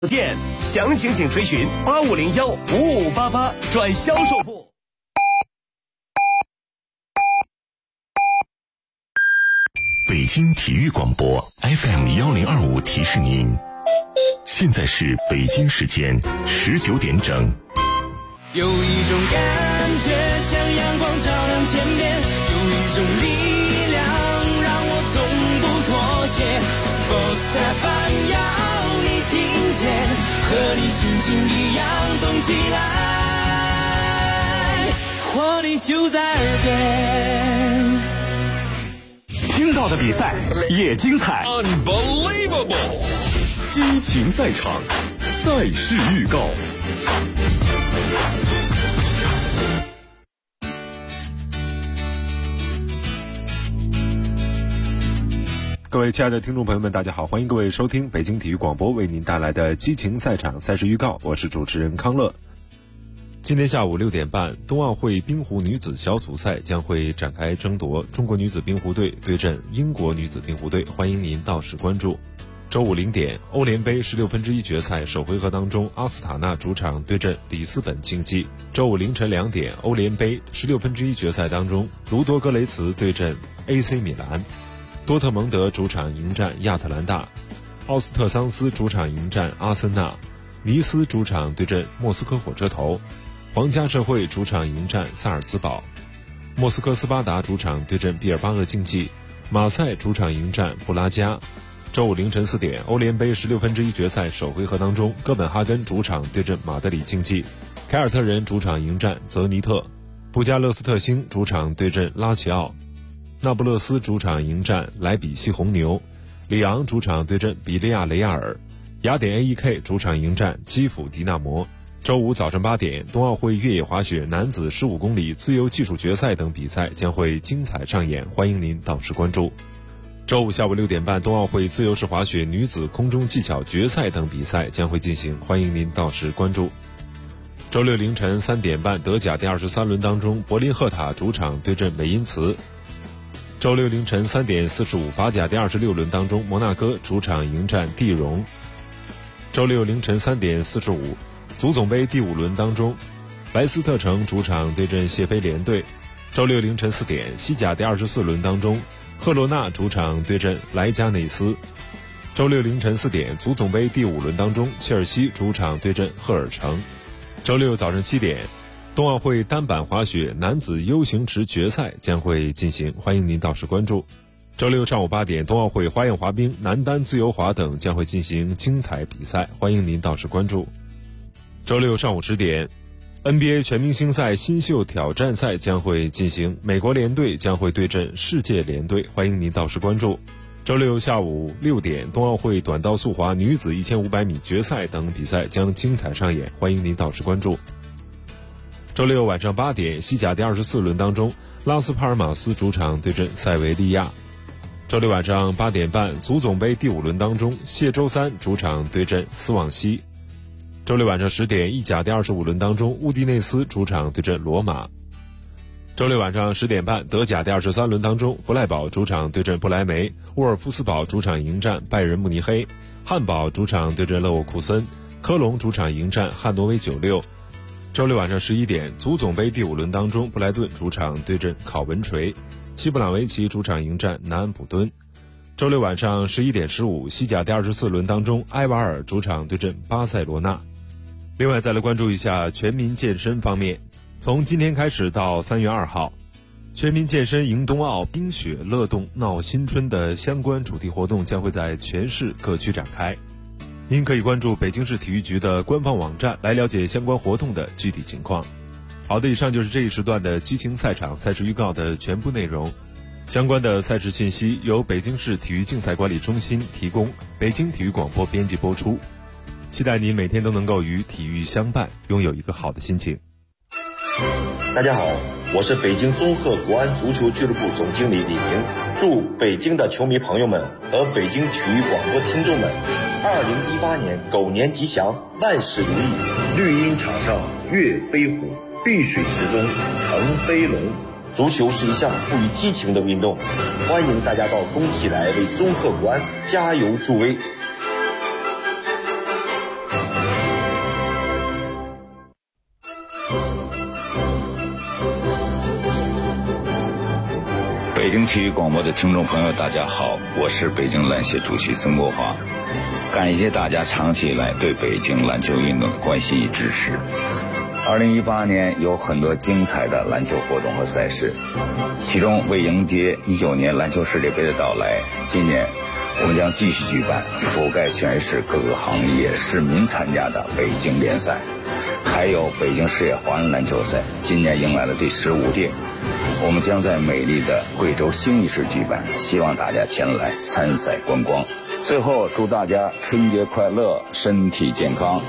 店详情请垂询85015588转销售部。 北京体育广播 FM1025提示您，现在是北京时间19点整。 有一种感觉像阳光照亮天边，有一种力量让我从不妥协。Sports FM 要你听见，和你心情一样动起来，活力就在耳边。 听到的比赛也精彩 Unbelievable！ 激情赛场，赛事预告。 各位亲爱的听众朋友们，大家好，欢迎各位收听北京体育广播为您带来的激情赛场赛事预告，我是主持人康乐。今天下午6点半，冬奥会冰壶女子小组赛将会展开争夺，中国女子冰壶队对阵英国女子冰壶队，欢迎您到时关注。周五0点，欧联杯16分之一决赛首回合当中，阿斯塔纳主场对阵里斯本竞技。周五凌晨2点，欧联杯16分之一决赛当中，卢多格雷茨对阵 AC 米兰。多特蒙德主场迎战亚特兰大，奥斯特桑斯主场迎战阿森纳，尼斯主场对阵莫斯科火车头，皇家社会主场迎战萨尔茨堡，莫斯科斯巴达主场对阵毕尔巴鄂竞技，马赛主场迎战布拉加。周五凌晨4点，欧联杯16分之一决赛首回合当中，哥本哈根主场对阵马德里竞技，凯尔特人主场迎战泽尼特，布加勒斯特星主场对阵拉齐奥，那不勒斯主场迎战莱比锡红牛，里昂主场对阵比利亚雷亚尔，雅典 AEK 主场迎战基辅迪纳摩。周五早上8点，冬奥会越野滑雪男子15公里自由技术决赛等比赛将会精彩上演，欢迎您到时关注。周五下午6点半，冬奥会自由式滑雪女子空中技巧决赛等比赛将会进行，欢迎您到时关注。周六凌晨3点半，德甲第23轮当中，柏林赫塔主场对阵美因茨。周六凌晨3点45，法甲第26轮当中，摩纳哥主场迎战蒂荣。周六凌晨3点45，足总杯第5轮当中，莱斯特城主场对阵谢菲联队。周六凌晨4点，西甲第24轮当中，赫罗纳主场对阵莱加内斯。周六凌晨4点，足总杯第5轮当中，切尔西主场对阵赫尔城。周六早上7点，冬奥会单板滑雪男子 U 型池决赛将会进行，欢迎您到时关注。周六上午8点，冬奥会花样滑冰、男单自由滑等将会进行精彩比赛，欢迎您到时关注。周六上午10点，NBA 全明星赛新秀挑战赛将会进行，美国联队将会对阵世界联队，欢迎您到时关注。周六下午6点，冬奥会短道速滑女子1500米决赛等比赛将精彩上演，欢迎您到时关注。周六晚上8点，西甲第24轮当中，拉斯帕尔马斯主场对阵塞维利亚。周六晚上8点半，足总杯第5轮当中，谢周三主场对阵斯旺西。周六晚上10点，意甲第25轮当中，乌迪内斯主场对阵罗马。周六晚上10点半，德甲第23轮当中，弗赖堡主场对阵不莱梅，沃尔夫斯堡主场迎战拜仁慕尼黑，汉堡主场对阵勒沃库森，科隆主场迎战汉诺威96。周六晚上11点，足总杯第5轮当中，布莱顿主场对阵考文垂，西布朗维奇主场迎战南安普敦。周六晚上11点15，西甲第24轮当中，埃瓦尔主场对阵巴塞罗那。另外再来关注一下全民健身方面，从今天开始到3月2号，全民健身迎冬奥、冰雪乐动闹新春的相关主题活动将会在全市各区展开。您可以关注北京市体育局的官方网站来了解相关活动的具体情况。好的，以上就是这一时段的激情赛场赛事预告的全部内容。相关的赛事信息由北京市体育竞赛管理中心提供，北京体育广播编辑播出。期待您每天都能够与体育相伴，拥有一个好的心情。 大家好，我是北京综合国安足球俱乐部总经理李宁，祝北京的球迷朋友们和北京体育广播听众们2018年狗年吉祥，万事如意。绿茵场上跃飞虎，碧水池中腾飞龙。足球是一项富于激情的运动，欢迎大家到工体来为综合国安加油助威。 京体育广播的听众朋友，大家好，我是北京篮协主席孙国华。感谢大家长期以来对北京篮球运动的关心与支持。2018年有很多精彩的篮球活动和赛事，其中为迎接19年篮球世界杯的到来，今年我们将继续举办覆盖全市各个行业市民参加的北京联赛，还有北京市野华人篮球赛，今年迎来了第15届。我们将在美丽的贵州兴义市举办，希望大家前来参赛观光。最后祝大家春节快乐，身体健康。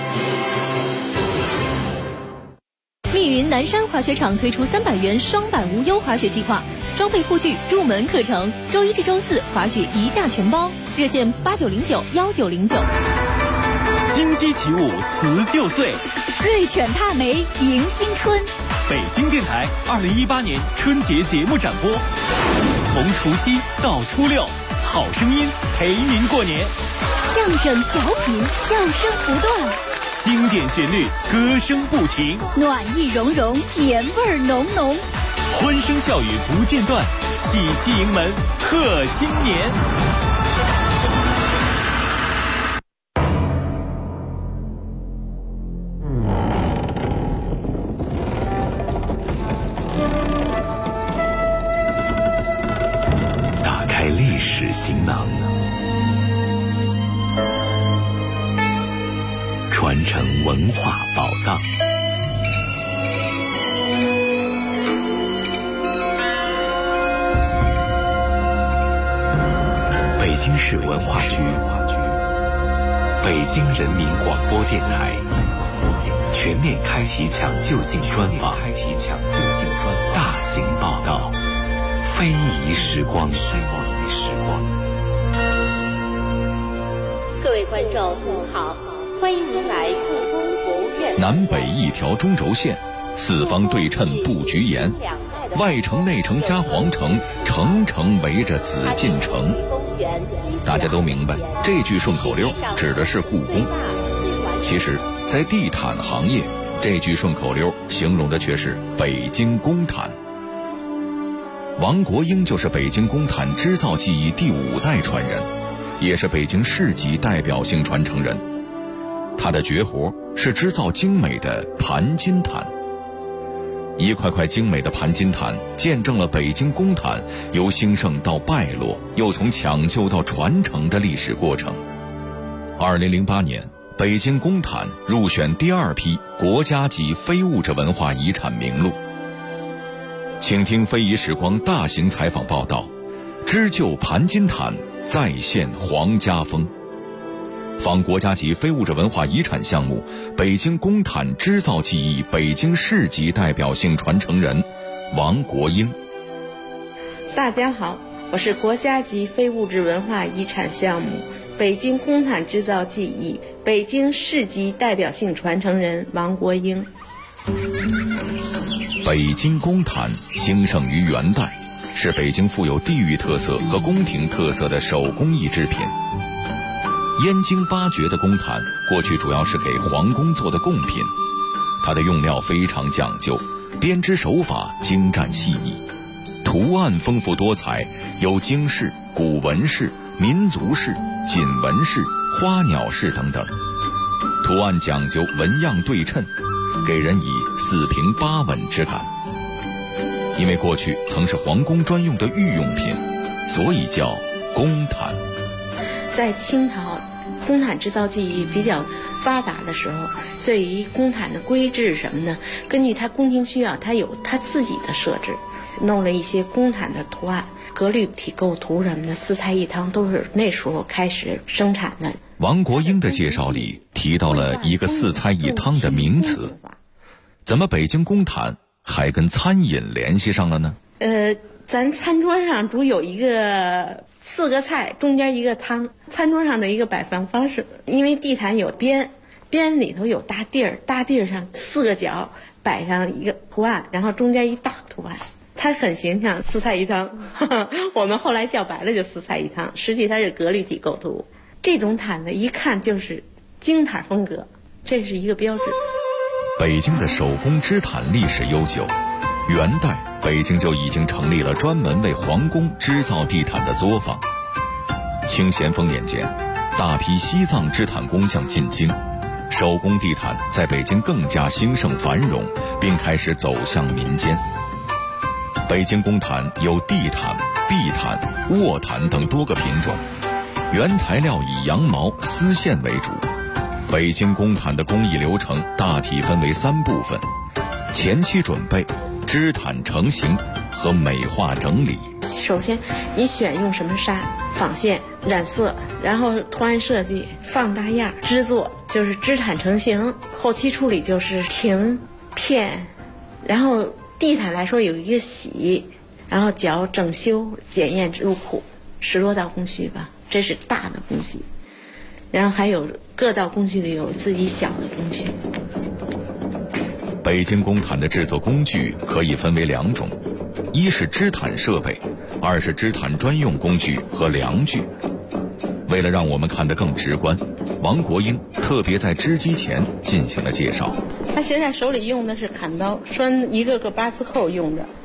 密云南山滑雪场推出300元双板无忧滑雪计划，装备护具、入门课程，周一至周四滑雪一价全包，热线89091909。 金鸡起舞辞旧岁， 瑞犬踏梅迎新春。 北京电台2018年春节节目展播，从除夕到初六，好声音陪您过年， 相声小品笑声不断， 经典旋律歌声不停， 暖意融融年味浓浓， 欢声笑语不间断，喜气迎门贺新年。 历史行囊，传承文化宝藏。北京市文化局、北京人民广播电台全面开启抢救性专访，大型报道，非遗时光。 各位观众您好，欢迎您来故宫博物院。 南北一条中轴线，四方对称布局严，外城内城加皇城，城城围着紫禁城。大家都明白，这句顺口溜指的是故宫。其实在地毯行业，这句顺口溜形容的却是北京公毯。王国英就是北京公毯织造技艺第5代传人，也是北京市级代表性传承人。他的绝活是织造精美的盘金毯。一块块精美的盘金毯见证了北京公毯由兴盛到败落，又从抢救到传承的历史过程。2008年，北京公毯入选第2批国家级非物质文化遗产名录。请听非遗时光大型采访报道，织就盘金毯再现皇家风。访国家级非物质文化遗产项目北京公毯织造技艺北京市级代表性传承人王国英。 大家好，我是国家级非物质文化遗产项目北京公毯织造技艺北京市级代表性传承人王国英。 北京公毯兴盛于元代，是北京富有地域特色和宫廷特色的手工艺制品。燕京8绝的公毯过去主要是给皇宫做的贡品，它的用料非常讲究，编织手法精湛细腻，图案丰富多彩，有京式、古文式、民族式、锦纹式、花鸟式等等，图案讲究纹样对称，给人以4平8稳之感。因为过去曾是皇宫专用的御用品，所以叫公毯。 在清朝，公毯制造技艺比较发达的时候，对于公毯的规制什么呢，根据它宫廷需要，它有它自己的设置，弄了一些公毯的图案，格律体构图什么的，4菜1汤都是那时候开始生产的。 王国英的介绍里提到了一个4菜1汤的名词，怎么北京公毯还跟餐饮联系上了呢？ 咱餐桌上主有一个4个菜，中间一个汤，餐桌上的一个摆放方式。因为地毯有边里头有大地儿，大地儿上4个角摆上一个图案，然后中间一大图案，它很形象，4菜1汤。我们后来叫白了就4菜1汤，实际它是格律体构图。这种毯子一看就是京毯风格，这是一个标志。 北京的手工织毯历史悠久，元代北京就已经成立了专门为皇宫织造地毯的作坊。清咸丰年间，大批西藏织毯工匠进京，手工地毯在北京更加兴盛繁荣，并开始走向民间。北京工毯有地毯、壁毯、卧毯等多个品种，原材料以羊毛、丝线为主。北京工毯的工艺流程大体分为3部分：前期准备、织毯成型和美化整理。 首先你选用什么纱、纺线、染色，然后图案设计、放大样、织作，就是织毯成型。后期处理就是平、片，然后地毯来说有一个洗，然后绞、整修、检验入库，10多道工序吧，这是大的工序。然后还有各道工序里有自己小的工序。 北京工毯的制作工具可以分为2种，一是织毯设备，2是织毯专用工具和量具。为了让我们看得更直观，王国英特别在织机前进行了介绍。 他现在手里用的是砍刀，拴一个个八字扣用的。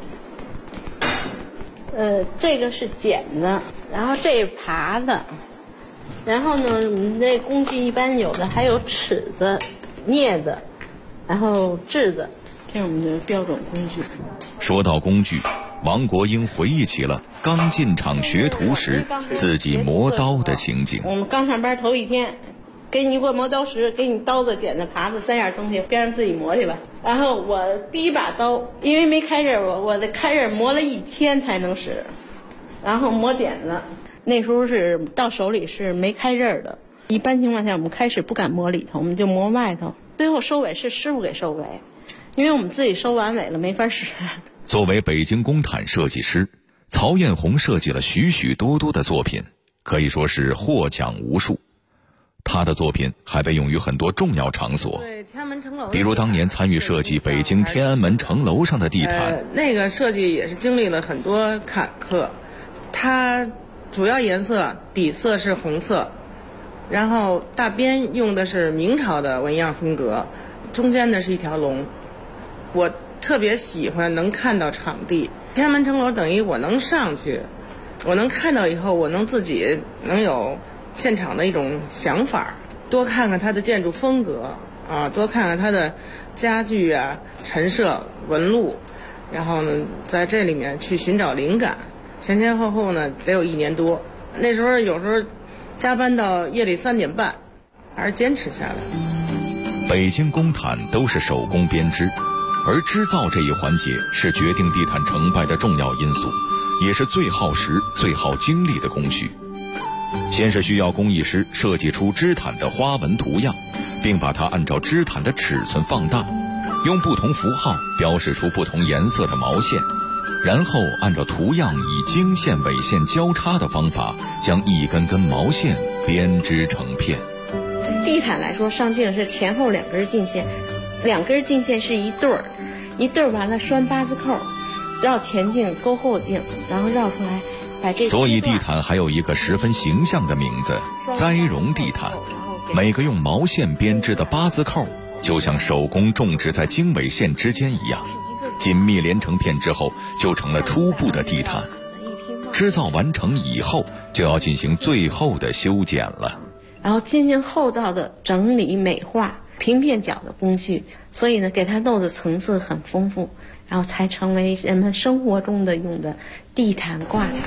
这个是剪子，然后这是耙子，然后呢，我们这工具一般有的还有尺子、镊子，然后质子，这是我们的标准工具。 说到工具，王国英回忆起了刚进厂学徒时自己磨刀的情景。 我们刚上班头一天，给你一个磨刀石，给你刀子、剪子、耙子3样东西，边上自己磨去吧。然后我第一把刀，因为没开刃，我的开刃磨了1天才能使。然后磨剪子，那时候是到手里是没开刃的。一般情况下，我们开始不敢磨里头，我们就磨外头。最后收尾是师傅给收尾，因为我们自己收完尾了没法使。 作为北京工毯设计师，曹艳红设计了许许多多的作品，可以说是获奖无数。他的作品还被用于很多重要场所，比如当年参与设计北京天安门城楼上的地毯， 那个设计也是经历了很多坎坷。它主要颜色底色是红色，然后大边用的是明朝的纹样风格，中间呢是一条龙。我特别喜欢能看到场地，天安门城楼等于我能上去，我能看到以后，我能自己能有现场的一种想法，多看看它的建筑风格啊，多看看它的家具啊、陈设、纹路，然后呢，在这里面去寻找灵感。前后呢得有1年多，那时候有时候加班到夜里3点半，还是坚持下来。 北京工毯都是手工编织，而织造这一环节是决定地毯成败的重要因素，也是最耗时、最耗精力的工序。先是需要工艺师设计出织毯的花纹图样，并把它按照织毯的尺寸放大，用不同符号标示出不同颜色的毛线，然后按照图样以经线、纬线交叉的方法，将一根根毛线编织成片。 地毯来说，上镜是前后2根镜线，2根镜线是一对儿，一对儿完了拴八字扣，绕前镜勾后镜，然后绕出来把这。 所以地毯还有一个十分形象的名字——栽绒地毯。每个用毛线编织的八字扣，就像手工种植在经纬线之间一样，紧密连成片之后，就成了初步的地毯。织造完成以后，就要进行最后的修剪了， 然后进行后道的整理、美化、平片角的工序，所以呢，给它弄的层次很丰富，然后才成为人们生活中的用的地毯、挂毯。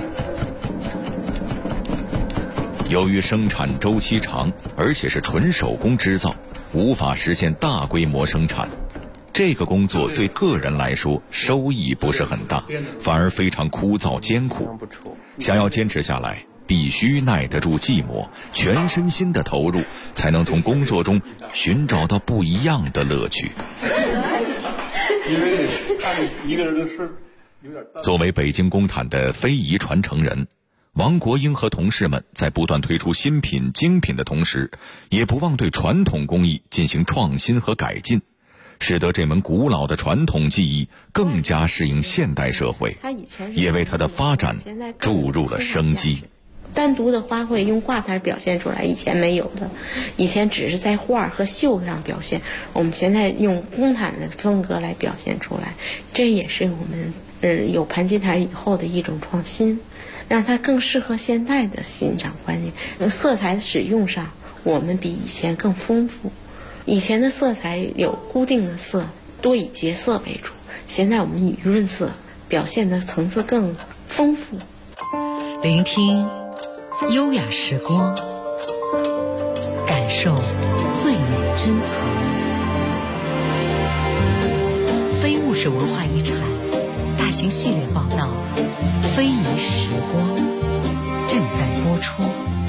由于生产周期长，而且是纯手工织造，无法实现大规模生产。这个工作对个人来说收益不是很大，反而非常枯燥艰苦。想要坚持下来，必须耐得住寂寞，全身心的投入，才能从工作中寻找到不一样的乐趣。 因为看一个人的事有点大。 作为北京工毯的非遗传承人，王国英和同事们在不断推出新品、精品的同时，也不忘对传统工艺进行创新和改进，使得这门古老的传统技艺更加适应现代社会，也为它的发展注入了生机。 单独的花卉用挂毯表现出来，以前没有的，以前只是在画和绣上表现，我们现在用公毯的风格来表现出来，这也是我们有盘金毯以后的一种创新，让它更适合现代的欣赏观念。色彩使用上，我们比以前更丰富。以前的色彩有固定的色，多以洁色为主，现在我们以润色，表现的层次更丰富。 聆听优雅时光，感受最美珍藏。非物质文化遗产大型系列报道《非遗时光》正在播出。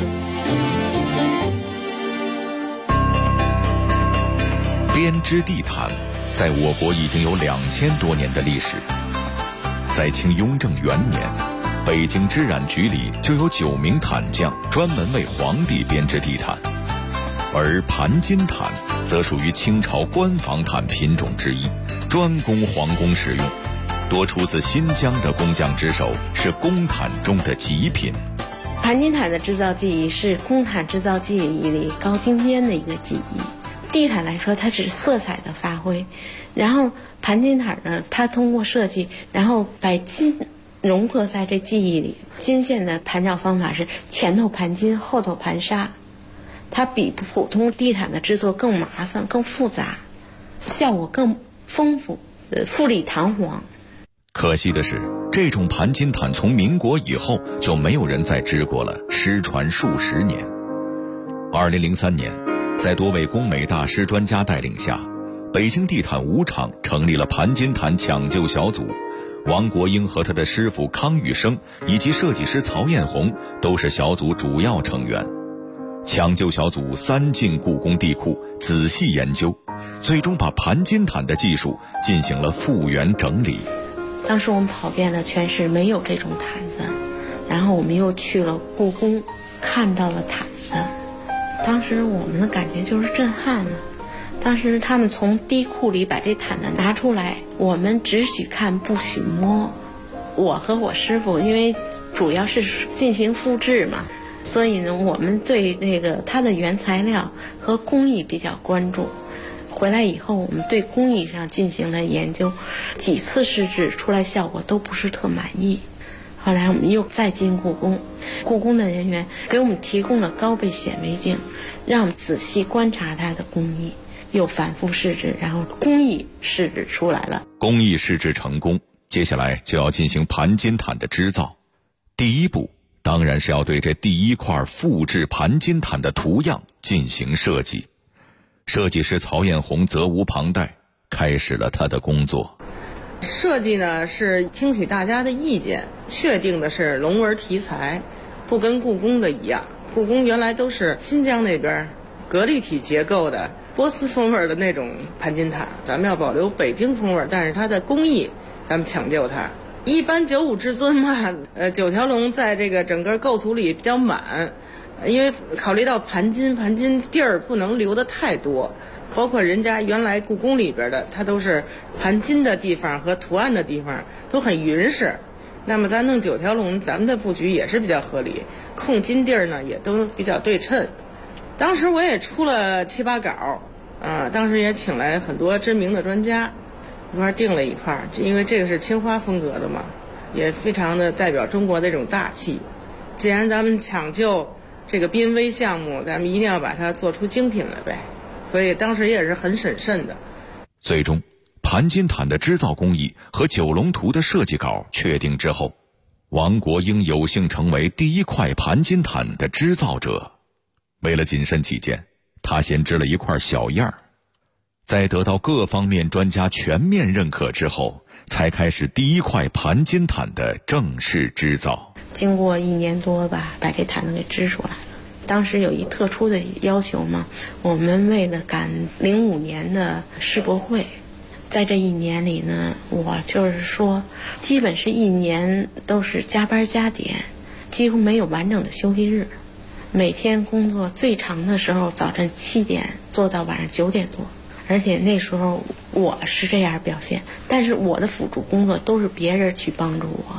编织地毯在我国已经有2000多年的历史。在清雍正元年，北京织染局里就有9名毯匠专门为皇帝编织地毯，而盘金毯则属于清朝官房毯品种之一，专供皇宫使用，多出自新疆的工匠之手，是宫毯中的极品。 盘金毯的制造技艺是宫毯制造技艺里高精尖的一个技艺。地毯来说，它只是色彩的发挥，然后盘金毯呢，它通过设计，然后把金融合在这技艺里。金线的盘绕方法是前头盘金，后头盘纱，它比普通地毯的制作更麻烦、更复杂，效果更丰富，富丽堂皇。 可惜的是，这种盘金毯从民国以后就没有人再织过了，失传数十年。2003年，在多位工美大师专家带领下，北京地毯5厂成立了盘金毯抢救小组，王国英和他的师傅康玉生以及设计师曹艳红都是小组主要成员。抢救小组3进故宫地库，仔细研究，最终把盘金毯的技术进行了复原整理。 当时我们跑遍了全市，没有这种毯子，然后我们又去了故宫，看到了毯子，当时我们的感觉就是震撼了。当时他们从地库里把这毯子拿出来，我们只许看不许摸。我和我师傅因为主要是进行复制嘛，所以呢我们对那个它的原材料和工艺比较关注。回来以后我们对工艺上进行了研究，几次试制出来效果都不是特满意。后来我们又再进故宫，故宫的人员给我们提供了高倍显微镜，让我们仔细观察它的工艺，又反复试制，然后工艺试制出来了。 工艺试制成功，接下来就要进行盘金毯的织造。第一步当然是要对这第一块复制盘金毯的图样进行设计。设计师曹艳红责无旁贷，开始了他的工作。 设计呢是听取大家的意见，确定的是龙纹题材，不跟故宫的一样。故宫原来都是新疆那边格力体结构的波斯风味的那种盘金毯，咱们要保留北京风味，但是它的工艺咱们抢救它。一般95至尊嘛，9条龙在这个整个构图里比较满，因为考虑到盘金地儿不能留得太多，包括人家原来故宫里边的，它都是盘金的地方和图案的地方都很匀实。那么咱弄9条龙，咱们的布局也是比较合理，控金地儿呢也都比较对称。当时我也出了7、8稿，当时也请来很多知名的专家一块定了一块，因为这个是青花风格的嘛，也非常的代表中国的这种大气。既然咱们抢救这个濒危项目，咱们一定要把它做出精品来呗，所以当时也是很审慎的。 最终盘金毯的织造工艺和九龙图的设计稿确定之后，王国英有幸成为第一块盘金毯的织造者。为了谨慎起见，他先织了一块小样儿，在得到各方面专家全面认可之后，才开始第一块盘金毯的正式织造。 经过1年多吧，把这毯子给织出来了。当时有一特殊的要求嘛，我们为了赶05年的世博会，在这1年里呢，我就是说基本是1年都是加班加点，几乎没有完整的休息日，每天工作最长的时候早晨7点做到晚上9点多，而且那时候我是这样表现，但是我的辅助工作都是别人去帮助我，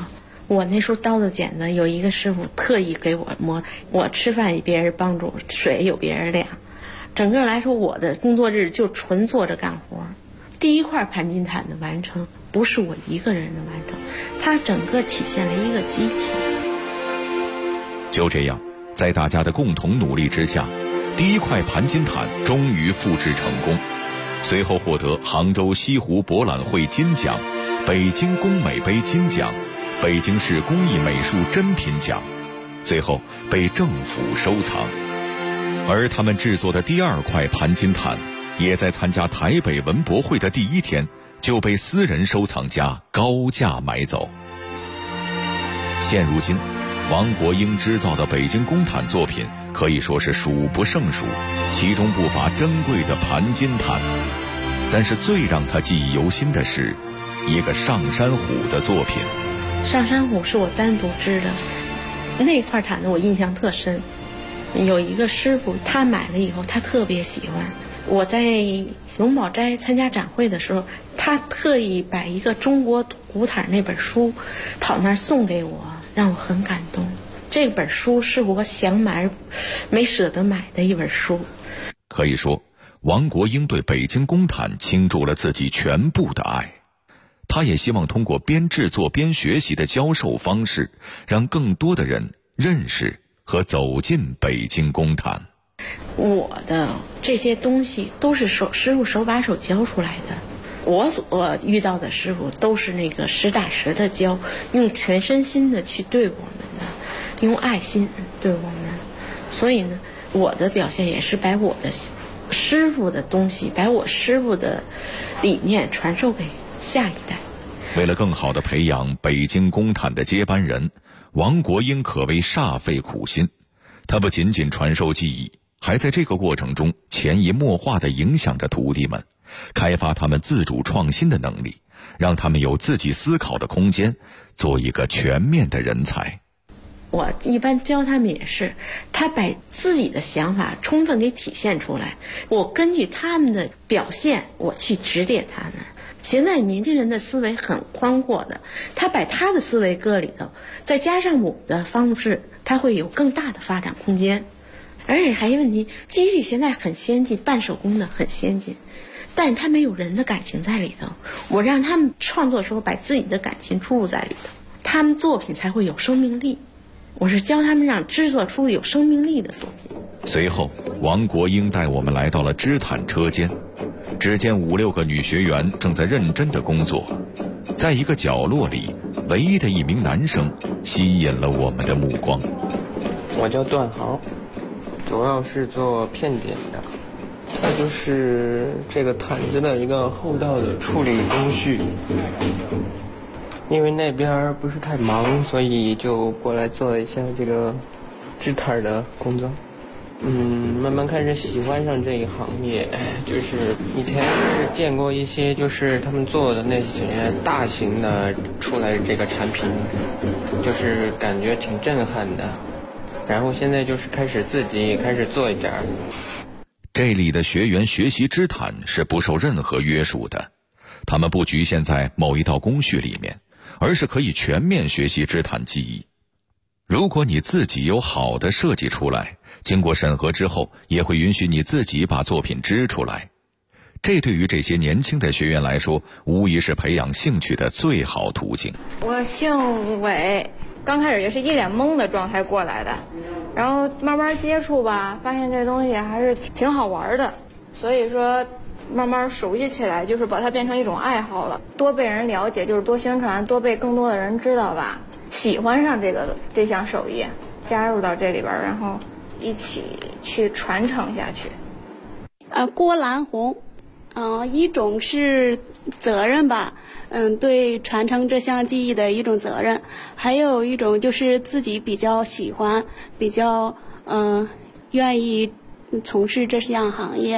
我那时候刀子剪子有一个师傅特意给我磨，我吃饭别人帮助，水有别人晾，整个来说我的工作日就纯坐着干活。第一块盘金毯的完成不是我一个人的完成，它整个体现了一个集体。 就这样，在大家的共同努力之下，第一块盘金毯终于复制成功，随后获得杭州西湖博览会金奖、北京工美杯金奖、北京市工艺美术珍品奖，最后被政府收藏。而他们制作的第二块盘金毯，也在参加台北文博会的第一天就被私人收藏家高价买走。现如今，王国英织造的北京工毯作品可以说是数不胜数，其中不乏珍贵的盘金毯。但是最让他记忆犹新的是一个上山虎的作品。 上山虎是我单独织的，那块毯子我印象特深。有一个师傅他买了以后他特别喜欢，我在荣宝斋参加展会的时候，他特意把一个中国古毯那本书跑那儿送给我，让我很感动。这本书是我想买没舍得买的一本书。 可以说，王国英对北京工毯倾注了自己全部的爱。他也希望通过边制作边学习的教授方式，让更多的人认识和走进北京工毯。 我的这些东西都是师傅手把手教出来的，我所遇到的师傅都是那个实打实的教，用全身心的去对我们的，用爱心对我们。所以呢，我的表现也是把我的师傅的东西，把我师傅的理念传授给下一代。 为了更好地培养北京工毯的接班人，王国英可谓煞费苦心。他不仅仅传授技艺，还在这个过程中潜移默化地影响着徒弟们，开发他们自主创新的能力，让他们有自己思考的空间，做一个全面的人才。 我一般教他们也是，他把自己的想法充分给体现出来，我根据他们的表现，我去指点他们。现在年轻人的思维很宽阔的，他把他的思维搁里头，再加上我的方式，他会有更大的发展空间。而且还有问题，机器现在很先进，半手工的很先进，但是他没有人的感情在里头。我让他们创作的时候把自己的感情注入在里头，他们作品才会有生命力。我是教他们让制作出有生命力的作品。 随后，王国英带我们来到了织毯车间，只见5、6个女学员正在认真的工作。在一个角落里，唯一的一名男生吸引了我们的目光。 我叫段豪，主要是做片点的，它就是这个毯子的一个后道的处理工序。因为那边不是太忙，所以就过来做一下这个织毯的工作。慢慢开始喜欢上这一行业，就是以前是见过一些就是他们做的那些大型的出来这个产品，就是感觉挺震撼的。然后现在就是开始自己开始做一点。 这里的学员学习织毯是不受任何约束的，他们不局限在某一道工序里面，而是可以全面学习织毯技艺。如果你自己有好的设计出来，经过审核之后，也会允许你自己把作品织出来。这对于这些年轻的学员来说，无疑是培养兴趣的最好途径。 我姓韦，刚开始也是一脸懵的状态过来的，然后慢慢接触吧，发现这东西还是挺好玩的，所以说慢慢熟悉起来，就是把它变成一种爱好了。多被人了解，就是多宣传，多被更多的人知道吧，喜欢上这项手艺，加入到这里边，然后一起去传承下去。 郭兰红，一种是责任吧，对传承这项技艺的一种责任，还有一种就是自己比较喜欢，比较愿意从事这项行业。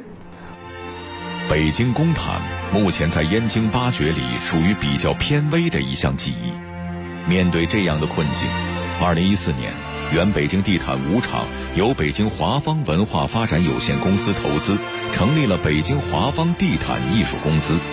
北京工毯目前在燕京八绝里属于比较偏微的一项技艺。面对这样的困境，2014年，原北京地毯5厂由北京华方文化发展有限公司投资，成立了北京华方地毯艺术公司。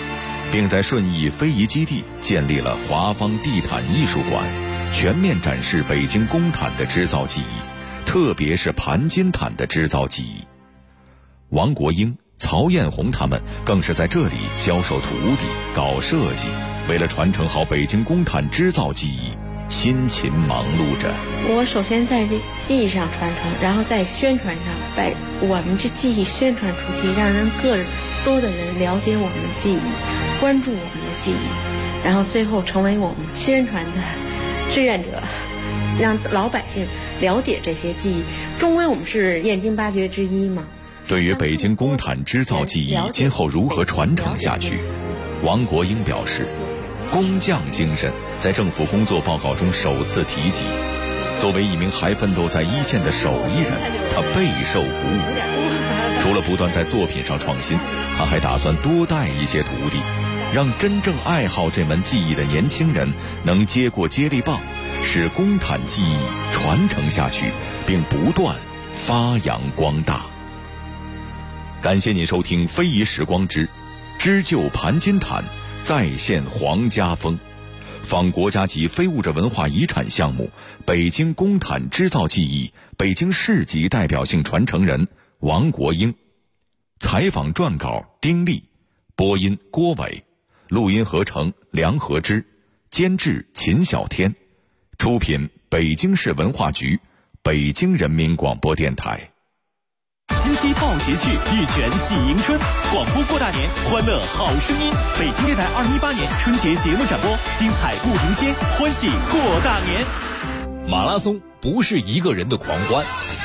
并在顺义非遗基地建立了华方地毯艺术馆，全面展示北京公毯的织造技艺，特别是盘金毯的织造技艺。王国英、曹艳红他们更是在这里教授徒弟、搞设计，为了传承好北京公毯织造技艺，辛勤忙碌着。 我首先在这技艺上传承，然后在宣传上把我们这技艺宣传出去，让更多的人了解我们的技艺，关注我们的技艺，然后最后成为我们宣传的志愿者，让老百姓了解这些技艺。终归我们是燕京8绝之一嘛。 对于北京公毯织造技艺今后如何传承下去，王国英表示，工匠精神在政府工作报告中首次提及。作为一名还奋斗在一线的手艺人，他备受鼓舞。除了不断在作品上创新，他还打算多带一些徒弟，让真正爱好这门技艺的年轻人能接过接力棒，使公毯技艺传承下去，并不断发扬光大。感谢你收听非遗时光之织就盘金毯，再现皇家风，仿国家级非物质文化遗产项目北京公毯织造技艺北京市级代表性传承人王国英。采访撰稿丁力，播音郭伟，录音合成梁和之，监制秦小天，出品北京市文化局，北京人民广播电台。 金鸡报捷去，玉泉喜迎春，广播过大年，欢乐好声音。北京电台2018年春节节目展播，精彩不停歇，欢喜过大年。 马拉松不是一个人的狂欢，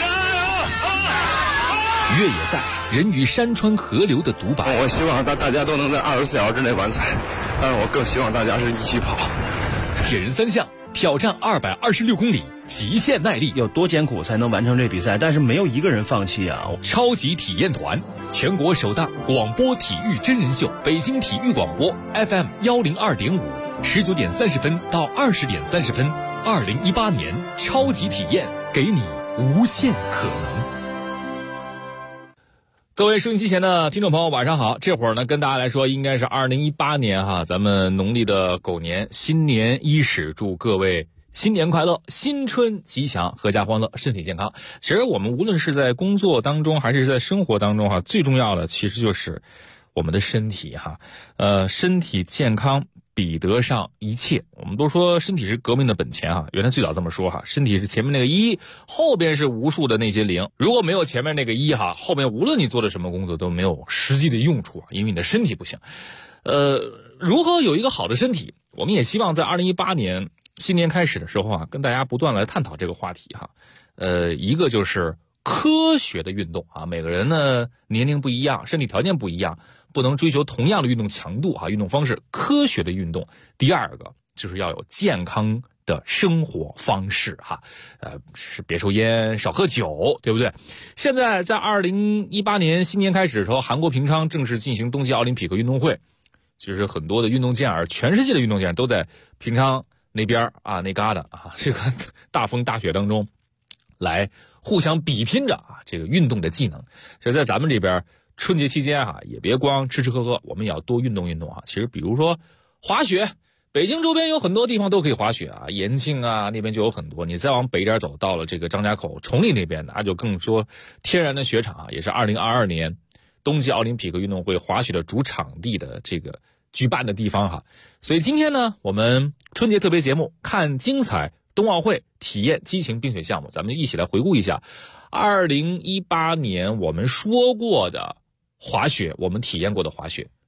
越野赛人与山川河流的独白。 我希望大家都能在24小时之内完赛，但是我更希望大家是一起跑。 铁人3项挑战226公里，极限耐力， 有多艰苦才能完成这比赛？但是没有一个人放弃啊！ 超级体验团，全国首档广播体育真人秀，北京体育广播 FM 102.5，19点30分到20点30分，2018年超级体验，给你无限可能。各位收音机前的听众朋友晚上好，这会儿呢跟大家来说应该是2018年哈，咱们农历的狗年，新年伊始，祝各位新年快乐，新春吉祥，阖家欢乐，身体健康。其实我们无论是在工作当中还是在生活当中哈，最重要的其实就是我们的身体哈，身体健康比得上一切。我们都说身体是革命的本钱哈，原来最早这么说哈，身体是前面那个1，后边是无数的那些0。如果没有前面那个1哈，后面无论你做的什么工作都没有实际的用处，因为你的身体不行。如何有一个好的身体？我们也希望在2018年新年开始的时候啊，跟大家不断来探讨这个话题哈。一个就是科学的运动啊，每个人呢年龄不一样，身体条件不一样，不能追求同样的运动强度啊，运动方式，科学的运动。第二个就是要有健康的生活方式哈，是别抽烟，少喝酒，对不对？现在在2018年新年开始的时候，韩国平昌正式进行冬季奥林匹克运动会，其实很多的运动健儿，全世界的运动健儿都在平昌那边啊，那旮瘩啊，这个大风大雪当中来互相比拼着啊，这个运动的技能。所以在咱们这边春节期间啊，也别光吃吃喝喝，我们也要多运动运动啊。其实比如说滑雪，北京周边有很多地方都可以滑雪啊，延庆啊那边就有很多。你再往北一点走，到了这个张家口、崇礼那边，那就更说天然的雪场啊，也是2022年冬季奥林匹克运动会滑雪的主场地的这个举办的地方哈。所以今天呢，我们春节特别节目看精彩冬奥会，体验激情冰雪项目，咱们就一起来回顾一下2018年我们说过的滑雪，我们体验过的滑雪。